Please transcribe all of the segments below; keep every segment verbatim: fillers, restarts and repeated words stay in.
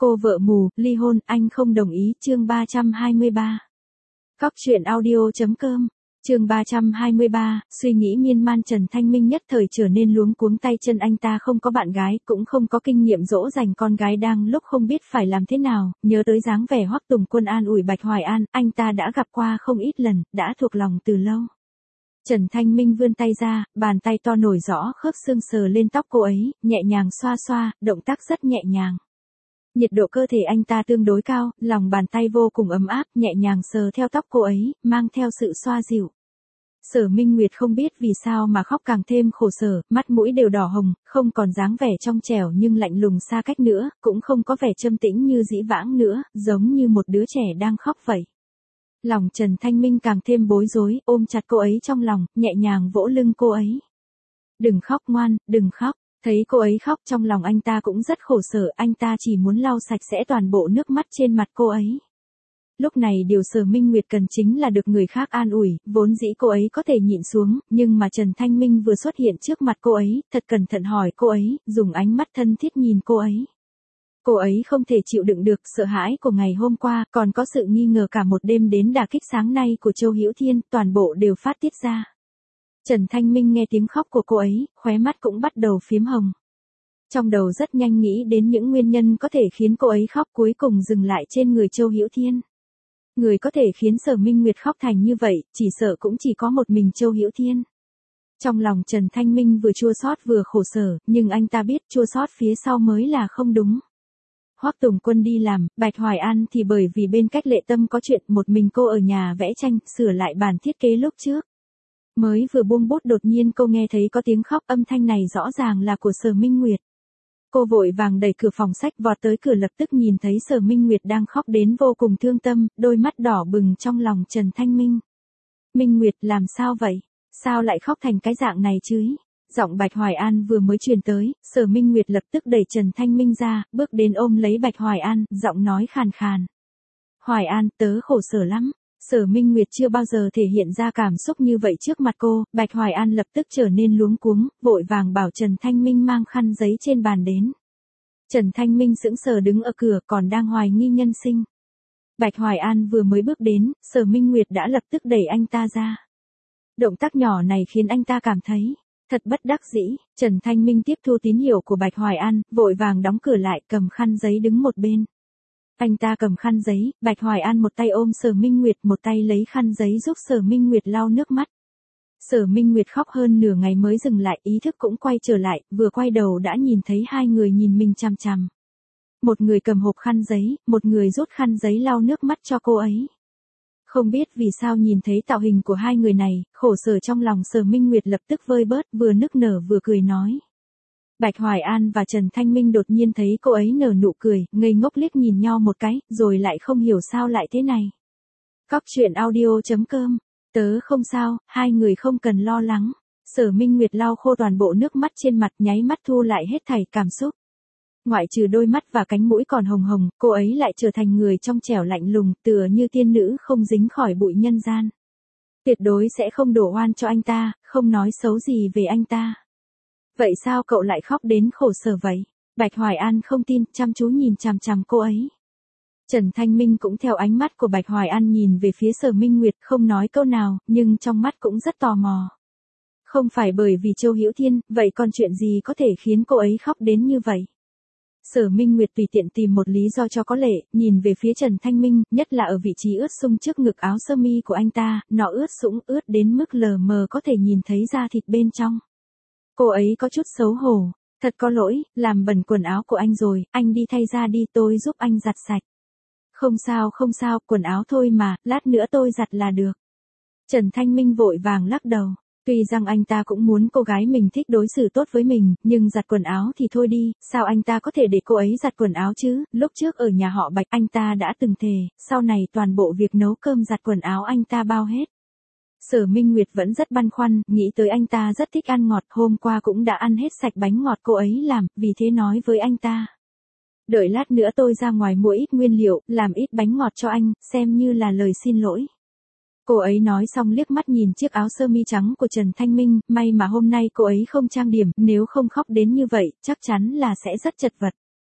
Cô vợ mù, ly hôn, anh không đồng ý, chương ba trăm hai mươi ba. Cóc truyện audio chấm com, chương ba trăm hai mươi ba, suy nghĩ miên man Trần Thanh Minh nhất thời trở nên luống cuống tay chân. Anh ta không có bạn gái, cũng không có kinh nghiệm dỗ dành con gái, đang lúc không biết phải làm thế nào, nhớ tới dáng vẻ Hoắc Tùng Quân an ủi Bạch Hoài An, anh ta đã gặp qua không ít lần, đã thuộc lòng từ lâu. Trần Thanh Minh vươn tay ra, bàn tay to nổi rõ khớp xương sờ lên tóc cô ấy, nhẹ nhàng xoa xoa, động tác rất nhẹ nhàng. Nhiệt độ cơ thể anh ta tương đối cao, lòng bàn tay vô cùng ấm áp, nhẹ nhàng sờ theo tóc cô ấy, mang theo sự xoa dịu. Sở Minh Nguyệt không biết vì sao mà khóc càng thêm khổ sở, mắt mũi đều đỏ hồng, không còn dáng vẻ trong trẻo nhưng lạnh lùng xa cách nữa, cũng không có vẻ trầm tĩnh như dĩ vãng nữa, giống như một đứa trẻ đang khóc vậy. Lòng Trần Thanh Minh càng thêm bối rối, ôm chặt cô ấy trong lòng, nhẹ nhàng vỗ lưng cô ấy. Đừng khóc ngoan, đừng khóc. Thấy cô ấy khóc trong lòng anh ta cũng rất khổ sở, anh ta chỉ muốn lau sạch sẽ toàn bộ nước mắt trên mặt cô ấy. Lúc này điều Sở Minh Nguyệt cần chính là được người khác an ủi, vốn dĩ cô ấy có thể nhịn xuống, nhưng mà Trần Thanh Minh vừa xuất hiện trước mặt cô ấy, thật cẩn thận hỏi cô ấy, dùng ánh mắt thân thiết nhìn cô ấy. Cô ấy không thể chịu đựng được sợ hãi của ngày hôm qua, còn có sự nghi ngờ cả một đêm đến đả kích sáng nay của Châu Hữu Thiên, toàn bộ đều phát tiết ra. Trần Thanh Minh nghe tiếng khóc của cô ấy, khóe mắt cũng bắt đầu phiếm hồng. Trong đầu rất nhanh nghĩ đến những nguyên nhân có thể khiến cô ấy khóc, cuối cùng dừng lại trên người Châu Hữu Thiên. Người có thể khiến Sở Minh Nguyệt khóc thành như vậy, chỉ sợ cũng chỉ có một mình Châu Hữu Thiên. Trong lòng Trần Thanh Minh vừa chua xót vừa khổ sở, nhưng anh ta biết chua xót phía sau mới là không đúng. Hoắc Tùng Quân đi làm, Bạch Hoài An thì bởi vì bên cách Lệ Tâm có chuyện, một mình cô ở nhà vẽ tranh, sửa lại bản thiết kế lúc trước. Mới vừa buông bút đột nhiên cô nghe thấy có tiếng khóc, âm thanh này rõ ràng là của Sở Minh Nguyệt. Cô vội vàng đẩy cửa phòng sách vọt tới cửa, lập tức nhìn thấy Sở Minh Nguyệt đang khóc đến vô cùng thương tâm, đôi mắt đỏ bừng trong lòng Trần Thanh Minh. Minh Nguyệt làm sao vậy? Sao lại khóc thành cái dạng này chứ? Giọng Bạch Hoài An vừa mới truyền tới, Sở Minh Nguyệt lập tức đẩy Trần Thanh Minh ra, bước đến ôm lấy Bạch Hoài An, giọng nói khàn khàn. Hoài An, tớ khổ sở lắm. Sở Minh Nguyệt chưa bao giờ thể hiện ra cảm xúc như vậy trước mặt cô, Bạch Hoài An lập tức trở nên luống cuống, vội vàng bảo Trần Thanh Minh mang khăn giấy trên bàn đến. Trần Thanh Minh sững sờ đứng ở cửa, còn đang hoài nghi nhân sinh. Bạch Hoài An vừa mới bước đến, Sở Minh Nguyệt đã lập tức đẩy anh ta ra. Động tác nhỏ này khiến anh ta cảm thấy thật bất đắc dĩ. Trần Thanh Minh tiếp thu tín hiệu của Bạch Hoài An, vội vàng đóng cửa lại, cầm khăn giấy đứng một bên. Anh ta cầm khăn giấy, Bạch Hoài An một tay ôm Sở Minh Nguyệt, một tay lấy khăn giấy giúp Sở Minh Nguyệt lau nước mắt. Sở Minh Nguyệt khóc hơn nửa ngày mới dừng lại, ý thức cũng quay trở lại, vừa quay đầu đã nhìn thấy hai người nhìn mình chằm chằm. Một người cầm hộp khăn giấy, một người rút khăn giấy lau nước mắt cho cô ấy. Không biết vì sao nhìn thấy tạo hình của hai người này, khổ sở trong lòng Sở Minh Nguyệt lập tức vơi bớt, vừa nức nở vừa cười nói. Bạch Hoài An và Trần Thanh Minh đột nhiên thấy cô ấy nở nụ cười, ngây ngốc liếc nhìn nhau một cái, rồi lại không hiểu sao lại thế này. Cóc truyện audio chấm com, tớ không sao, hai người không cần lo lắng. Sở Minh Nguyệt lau khô toàn bộ nước mắt trên mặt, nháy mắt thu lại hết thảy cảm xúc. Ngoại trừ đôi mắt và cánh mũi còn hồng hồng, cô ấy lại trở thành người trong trẻo lạnh lùng, tựa như tiên nữ không dính khỏi bụi nhân gian. Tuyệt đối sẽ không đổ oan cho anh ta, không nói xấu gì về anh ta. Vậy sao cậu lại khóc đến khổ sở vậy? Bạch Hoài An không tin, chăm chú nhìn chằm chằm cô ấy. Trần Thanh Minh cũng theo ánh mắt của Bạch Hoài An nhìn về phía Sở Minh Nguyệt, không nói câu nào, nhưng trong mắt cũng rất tò mò. Không phải bởi vì Châu Hữu Thiên, vậy còn chuyện gì có thể khiến cô ấy khóc đến như vậy? Sở Minh Nguyệt tùy tiện tìm một lý do cho có lệ, nhìn về phía Trần Thanh Minh, nhất là ở vị trí ướt sũng trước ngực áo sơ mi của anh ta, nó ướt sũng ướt đến mức lờ mờ có thể nhìn thấy da thịt bên trong. Cô ấy có chút xấu hổ, thật có lỗi, làm bẩn quần áo của anh rồi, anh đi thay ra đi, tôi giúp anh giặt sạch. Không sao không sao, quần áo thôi mà, lát nữa tôi giặt là được. Trần Thanh Minh vội vàng lắc đầu. Tuy rằng anh ta cũng muốn cô gái mình thích đối xử tốt với mình, nhưng giặt quần áo thì thôi đi, sao anh ta có thể để cô ấy giặt quần áo chứ? Lúc trước ở nhà họ Bạch anh ta đã từng thề, sau này toàn bộ việc nấu cơm giặt quần áo anh ta bao hết. Sở Minh Nguyệt vẫn rất băn khoăn, nghĩ tới anh ta rất thích ăn ngọt, hôm qua cũng đã ăn hết sạch bánh ngọt cô ấy làm, vì thế nói với anh ta. Đợi lát nữa tôi ra ngoài mua ít nguyên liệu, làm ít bánh ngọt cho anh, xem như là lời xin lỗi. Cô ấy nói xong liếc mắt nhìn chiếc áo sơ mi trắng của Trần Thanh Minh, may mà hôm nay cô ấy không trang điểm, nếu không khóc đến như vậy, chắc chắn là sẽ rất chật vật.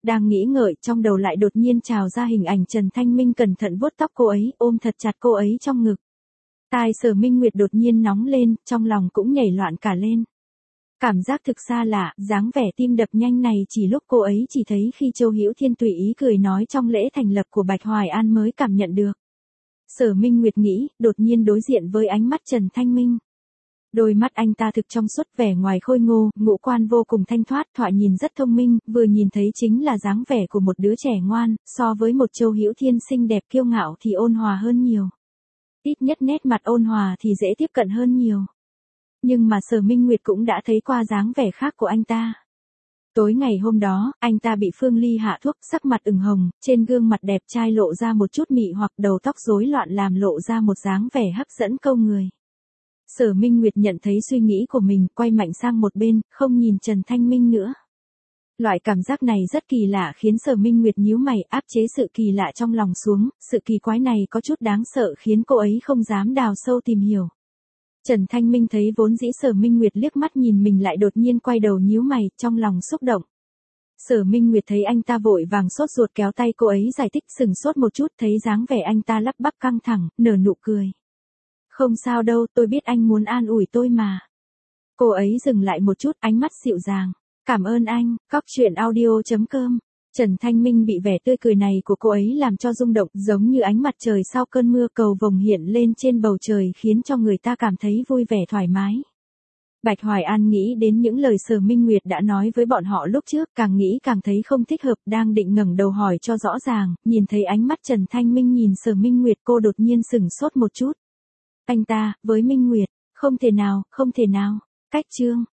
đang nghĩ ngợi trong đầu lại đột nhiên trào ra hình ảnh Trần Thanh Minh cẩn thận vuốt tóc cô ấy, ôm thật chặt cô ấy trong ngực. Tai Sở Minh Nguyệt đột nhiên nóng lên, trong lòng cũng nhảy loạn cả lên. Cảm giác thực xa lạ, dáng vẻ tim đập nhanh này chỉ lúc cô ấy chỉ thấy khi Châu Hữu Thiên tùy ý cười nói trong lễ thành lập của Bạch Hoài An mới cảm nhận được. Sở Minh Nguyệt nghĩ, đột nhiên đối diện với ánh mắt Trần Thanh Minh. Đôi mắt anh ta thực trong suốt, vẻ ngoài khôi ngô, ngũ quan vô cùng thanh thoát, thoạt nhìn rất thông minh, vừa nhìn thấy chính là dáng vẻ của một đứa trẻ ngoan, so với một Châu Hữu Thiên xinh đẹp kiêu ngạo thì ôn hòa hơn nhiều. Ít nhất nét mặt ôn hòa thì dễ tiếp cận hơn nhiều. Nhưng mà Sở Minh Nguyệt cũng đã thấy qua dáng vẻ khác của anh ta. Tối ngày hôm đó, anh ta bị Phương Ly hạ thuốc, sắc mặt ửng hồng, trên gương mặt đẹp trai lộ ra một chút mị hoặc, đầu tóc rối loạn làm lộ ra một dáng vẻ hấp dẫn câu người. Sở Minh Nguyệt nhận thấy suy nghĩ của mình, quay mạnh sang một bên, không nhìn Trần Thanh Minh nữa. Loại cảm giác này rất kỳ lạ khiến Sở Minh Nguyệt nhíu mày, áp chế sự kỳ lạ trong lòng xuống, sự kỳ quái này có chút đáng sợ khiến cô ấy không dám đào sâu tìm hiểu. Trần Thanh Minh thấy vốn dĩ Sở Minh Nguyệt liếc mắt nhìn mình lại đột nhiên quay đầu nhíu mày, trong lòng xúc động. Sở Minh Nguyệt thấy anh ta vội vàng sốt ruột kéo tay cô ấy giải thích, sừng sốt một chút, thấy dáng vẻ anh ta lắp bắp căng thẳng, nở nụ cười. Không sao đâu, tôi biết anh muốn an ủi tôi mà. Cô ấy dừng lại một chút, ánh mắt dịu dàng. Cảm ơn anh, cóc truyện audio chấm com. Trần Thanh Minh bị vẻ tươi cười này của cô ấy làm cho rung động, giống như ánh mặt trời sau cơn mưa, cầu vồng hiện lên trên bầu trời khiến cho người ta cảm thấy vui vẻ thoải mái. Bạch Hoài An nghĩ đến những lời Sở Minh Nguyệt đã nói với bọn họ lúc trước, càng nghĩ càng thấy không thích hợp, đang định ngẩng đầu hỏi cho rõ ràng, nhìn thấy ánh mắt Trần Thanh Minh nhìn Sở Minh Nguyệt, cô đột nhiên sửng sốt một chút. Anh ta, với Minh Nguyệt, không thể nào, không thể nào, cách chương.